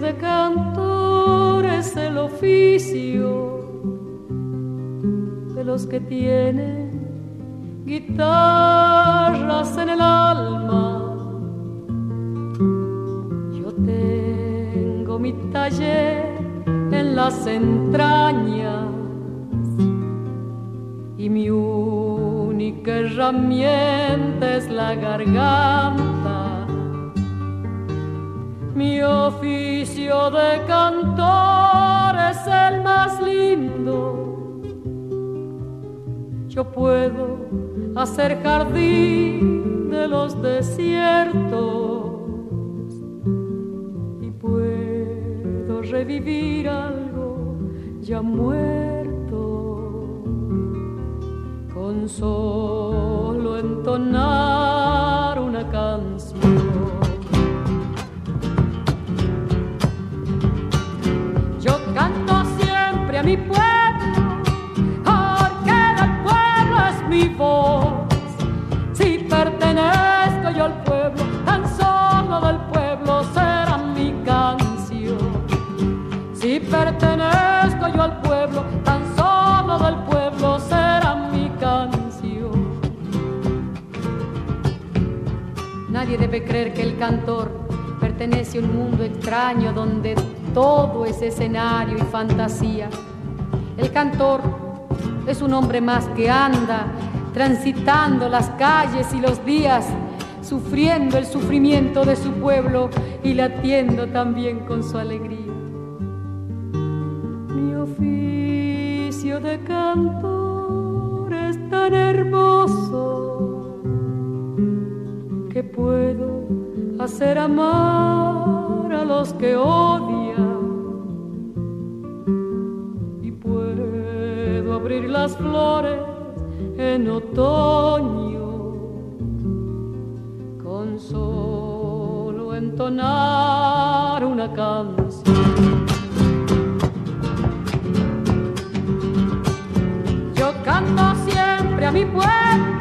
de cantor es el oficio de los que tienen guitarras en el alma. Yo tengo mi taller en las entrañas y mi única herramienta es la garganta. Mi oficio de cantor es el más lindo. Yo puedo hacer jardín de los desiertos y puedo revivir algo ya muerto con solo entonar una canción. Yo canto siempre a mi pueblo, porque del pueblo es mi voz. Si pertenezco yo al pueblo, tan solo del pueblo será mi canción. Si pertenezco yo al pueblo, tan solo del pueblo será mi canción. Nadie debe creer que el cantor pertenece a un mundo extraño donde todo es escenario y fantasía. El cantor es un hombre más que anda transitando las calles y los días, sufriendo el sufrimiento de su pueblo y latiendo también con su alegría. Mi oficio de cantor es tan hermoso que puedo hacer amar a los que odian y puedo abrir las flores en otoño con solo entonar una canción. Yo canto siempre a mi pueblo,